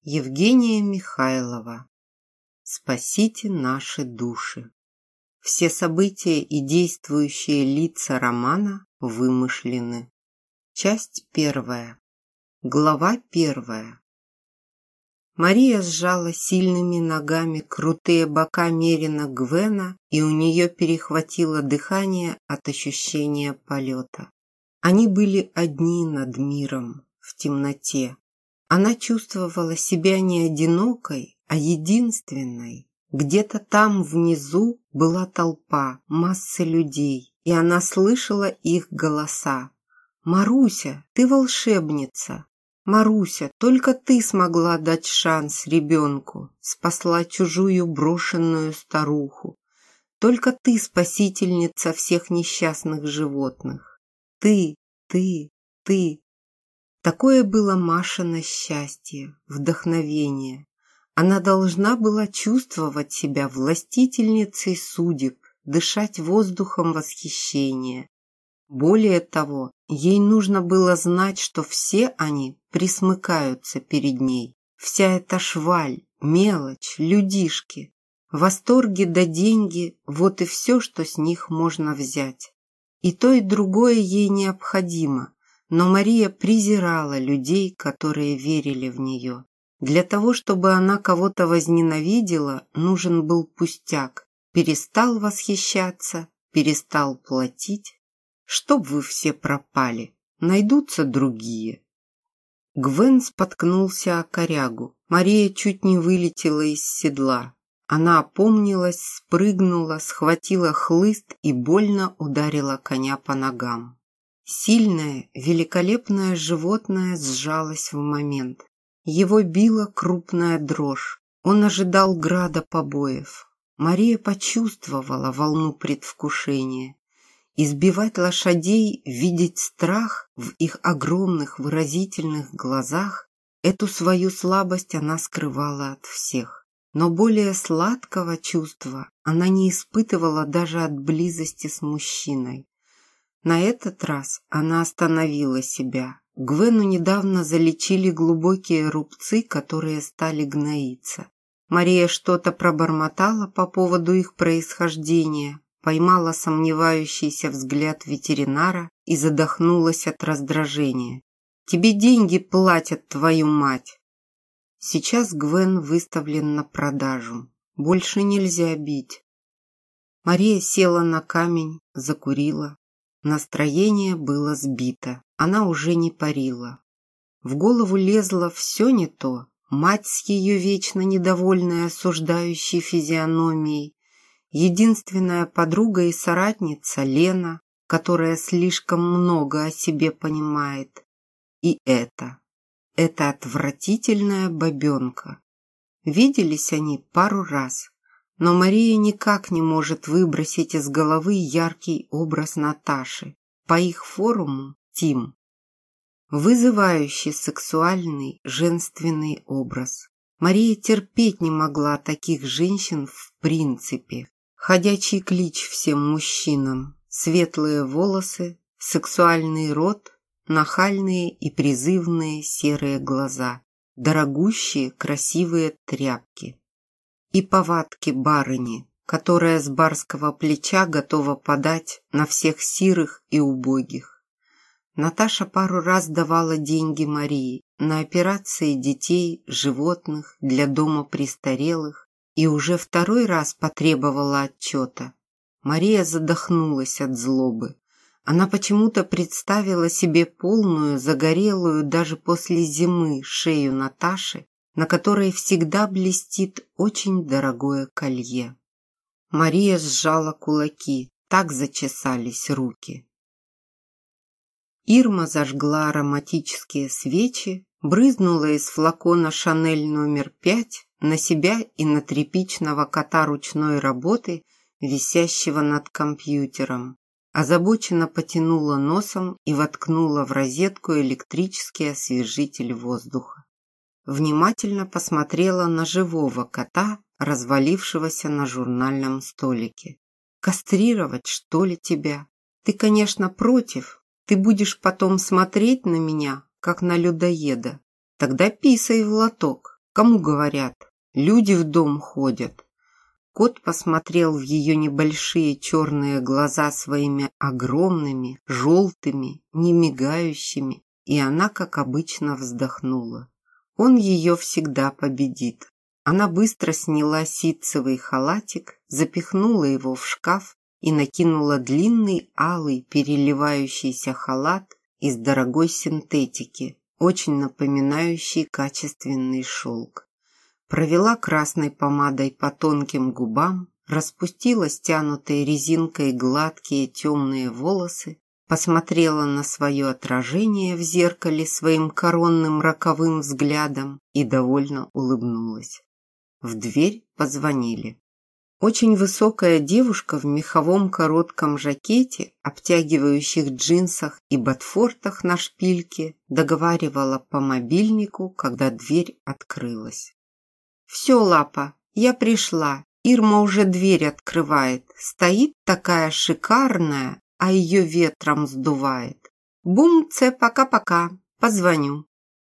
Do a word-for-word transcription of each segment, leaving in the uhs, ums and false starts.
Евгения Михайлова. Спасите наши души. Все события и действующие лица романа вымышлены. Часть первая. Глава первая. Мария сжала сильными ногами крутые бока мерина Гвена, и у нее перехватило дыхание от ощущения полета. Они были одни над миром, в темноте. Она чувствовала себя не одинокой, а единственной. Где-то там внизу была толпа, масса людей, и она слышала их голоса. «Маруся, ты волшебница! Маруся, только ты смогла дать шанс ребенку, спасла чужую брошенную старуху. Только ты спасительница всех несчастных животных. Ты, ты, ты!» Такое было Машино счастье, вдохновение. Она должна была чувствовать себя властительницей судеб, дышать воздухом восхищения. Более того, ей нужно было знать, что все они присмыкаются перед ней. Вся эта шваль, мелочь, людишки, восторги да деньги – вот и все, что с них можно взять. И то, и другое ей необходимо. Но Мария презирала людей, которые верили в нее. Для того, чтобы она кого-то возненавидела, нужен был пустяк. Перестал восхищаться, перестал платить. Чтоб вы все пропали, найдутся другие. Гвен споткнулся о корягу. Мария чуть не вылетела из седла. Она опомнилась, спрыгнула, схватила хлыст и больно ударила коня по ногам. Сильное, великолепное животное сжалось в момент. Его била крупная дрожь. Он ожидал града побоев. Мария почувствовала волну предвкушения. Избивать лошадей, видеть страх в их огромных выразительных глазах, эту свою слабость она скрывала от всех. Но более сладкого чувства она не испытывала даже от близости с мужчиной. На этот раз она остановила себя. Гвену недавно залечили глубокие рубцы, которые стали гноиться. Мария что-то пробормотала по поводу их происхождения, поймала сомневающийся взгляд ветеринара и задохнулась от раздражения. «Тебе деньги платят, твою мать!» Сейчас Гвен выставлен на продажу. Больше нельзя бить. Мария села на камень, закурила. Настроение было сбито, она уже не парила. В голову лезло все не то. Мать с ее вечно недовольной осуждающей физиономией, единственная подруга и соратница Лена, которая слишком много о себе понимает. И это, эта отвратительная бабенка. Виделись они пару раз. Но Мария никак не может выбросить из головы яркий образ Наташи, по их форуму Тим. Вызывающий сексуальный женственный образ. Мария терпеть не могла таких женщин в принципе. Ходячий клич всем мужчинам. Светлые волосы, сексуальный рот, нахальные и призывные серые глаза, дорогущие красивые тряпки. И повадки барыни, которая с барского плеча готова подать на всех сирых и убогих. Наташа пару раз давала деньги Марии на операции детей, животных, для дома престарелых и уже второй раз потребовала отчета. Мария задохнулась от злобы. Она почему-то представила себе полную, загорелую даже после зимы шею Наташи, на которой всегда блестит очень дорогое колье. Мария сжала кулаки, так зачесались руки. Ирма зажгла ароматические свечи, брызнула из флакона «Шанель номер пять» на себя и на тряпичного кота ручной работы, висящего над компьютером. Озабоченно потянула носом и воткнула в розетку электрический освежитель воздуха. Внимательно посмотрела на живого кота, развалившегося на журнальном столике. «Кастрировать, что ли, тебя? Ты, конечно, против. Ты будешь потом смотреть на меня, как на людоеда. Тогда писай в лоток. Кому говорят? Люди в дом ходят. Кот посмотрел в ее небольшие черные глаза своими огромными, желтыми, не мигающими, и она, как обычно, вздохнула. Он ее всегда победит. Она быстро сняла ситцевый халатик, запихнула его в шкаф и накинула длинный алый переливающийся халат из дорогой синтетики, очень напоминающий качественный шелк. Провела красной помадой по тонким губам, распустила стянутой резинкой гладкие темные волосы, посмотрела на свое отражение в зеркале своим коронным роковым взглядом и довольно улыбнулась. В дверь позвонили. Очень высокая девушка в меховом коротком жакете, обтягивающих джинсах и ботфортах на шпильке договаривала по мобильнику, когда дверь открылась. «Все, Лапа, я пришла. Ирма уже дверь открывает. Стоит такая шикарная, а ее ветром сдувает. Бумце, пока-пока. Позвоню».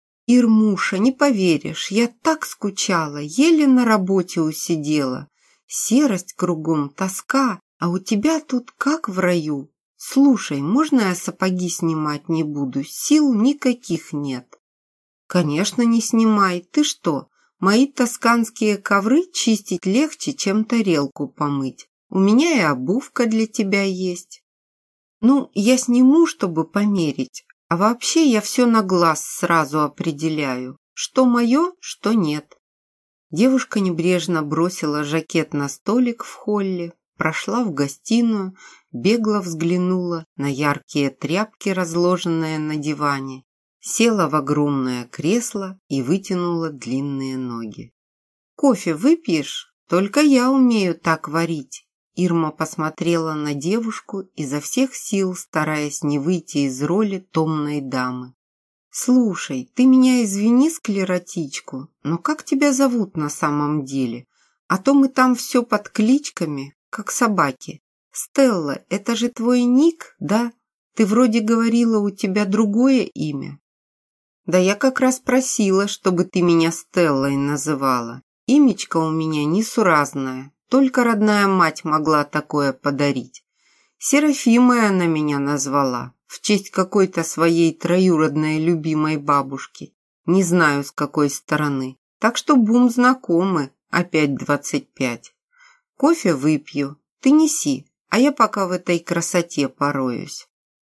«Ирмуша, не поверишь, я так скучала, еле на работе усидела. Серость кругом, тоска, а у тебя тут как в раю. Слушай, можно я сапоги снимать не буду? Сил никаких нет». «Конечно, не снимай. Ты что? Мои тосканские ковры чистить легче, чем тарелку помыть. У меня и обувка для тебя есть». «Ну, я сниму, чтобы померить, а вообще я все на глаз сразу определяю, что мое, что нет». Девушка небрежно бросила жакет на столик в холле, прошла в гостиную, бегло взглянула на яркие тряпки, разложенные на диване, села в огромное кресло и вытянула длинные ноги. «Кофе выпьешь? Только я умею так варить». Ирма посмотрела на девушку, изо всех сил стараясь не выйти из роли томной дамы. «Слушай, ты меня извини, склеротичку, но как тебя зовут на самом деле? А то мы там все под кличками, как собаки. Стелла, это же твой ник, да? Ты вроде говорила, у тебя другое имя». «Да я как раз просила, чтобы ты меня Стеллой называла. Имечко у меня несуразное, только родная мать могла такое подарить. Серафимой она меня назвала, в честь какой-то своей троюродной любимой бабушки. Не знаю, с какой стороны. Так что бум знакомы, опять двадцать пять. Кофе выпью, ты неси, а я пока в этой красоте пороюсь».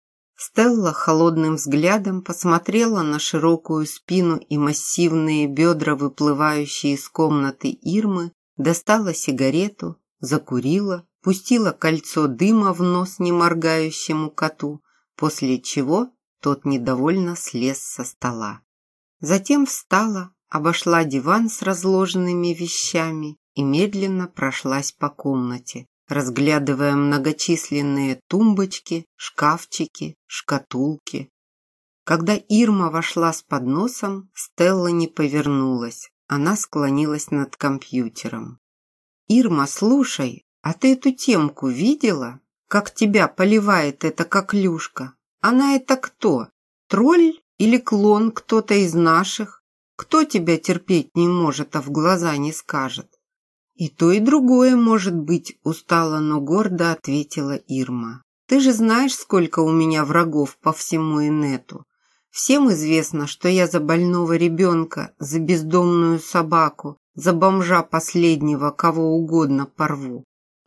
Стелла холодным взглядом посмотрела на широкую спину и массивные бедра, выплывающие из комнаты Ирмы, достала сигарету, закурила, пустила кольцо дыма в нос неморгающему коту, после чего тот недовольно слез со стола. Затем встала, обошла диван с разложенными вещами и медленно прошлась по комнате, разглядывая многочисленные тумбочки, шкафчики, шкатулки. Когда Ирма вошла с подносом, Стелла не повернулась, она склонилась над компьютером. «Ирма, слушай, а ты эту темку видела? Как тебя поливает эта коклюшка? Она это кто? Тролль или клон кто-то из наших? Кто тебя терпеть не может, а в глаза не скажет?» «И то, и другое может быть», – устало, но гордо ответила Ирма. «Ты же знаешь, сколько у меня врагов по всему инету. Всем известно, что я за больного ребенка, за бездомную собаку, за бомжа последнего, кого угодно порву.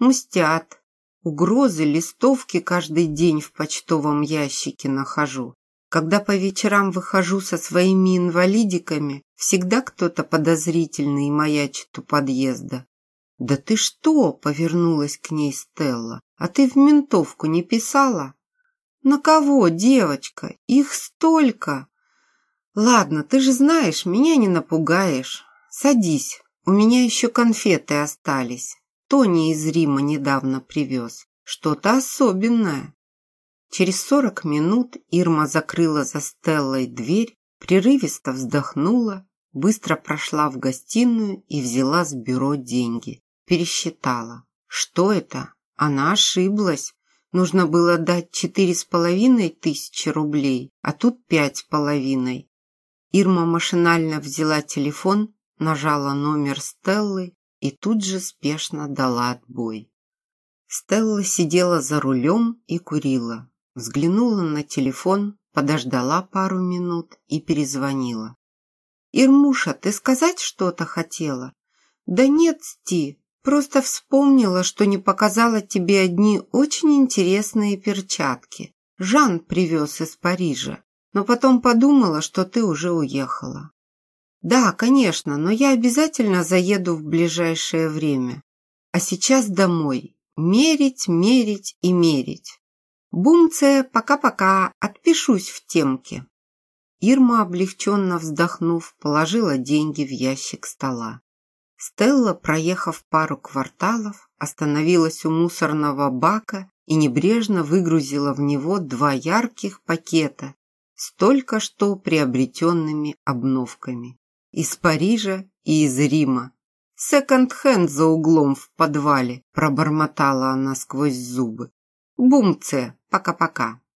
Мстят. Угрозы, листовки каждый день в почтовом ящике нахожу. Когда по вечерам выхожу со своими инвалидиками, всегда кто-то подозрительный маячит у подъезда». «Да ты что?» – повернулась к ней Стелла. «А ты в ментовку не писала?» «На кого, девочка? Их столько!» «Ладно, ты же знаешь, меня не напугаешь. Садись, у меня еще конфеты остались. Тони из Рима недавно привез. Что-то особенное». Через сорок минут Ирма закрыла за Стеллой дверь, прерывисто вздохнула, быстро прошла в гостиную и взяла с бюро деньги. Пересчитала. Что это? Она ошиблась. Нужно было дать четыре с половиной тысячи рублей, а тут пять с половиной. Ирма машинально взяла телефон, нажала номер Стеллы и тут же спешно дала отбой. Стелла сидела за рулем и курила. Взглянула на телефон, подождала пару минут и перезвонила. «Ирмуша, ты сказать что-то хотела?» «Да нет, Сти, просто вспомнила, что не показала тебе одни очень интересные перчатки. Жан привез из Парижа, но потом подумала, что ты уже уехала». «Да, конечно, но я обязательно заеду в ближайшее время. А сейчас домой. Мерить, мерить и мерить. Бумце, пока-пока, отпишусь в темке». Ирма, облегченно вздохнув, положила деньги в ящик стола. Стелла, проехав пару кварталов, остановилась у мусорного бака и небрежно выгрузила в него два ярких пакета с только что приобретенными обновками. Из Парижа и из Рима. «Секонд-хенд за углом в подвале», – пробормотала она сквозь зубы. «Бумце, пока-пока».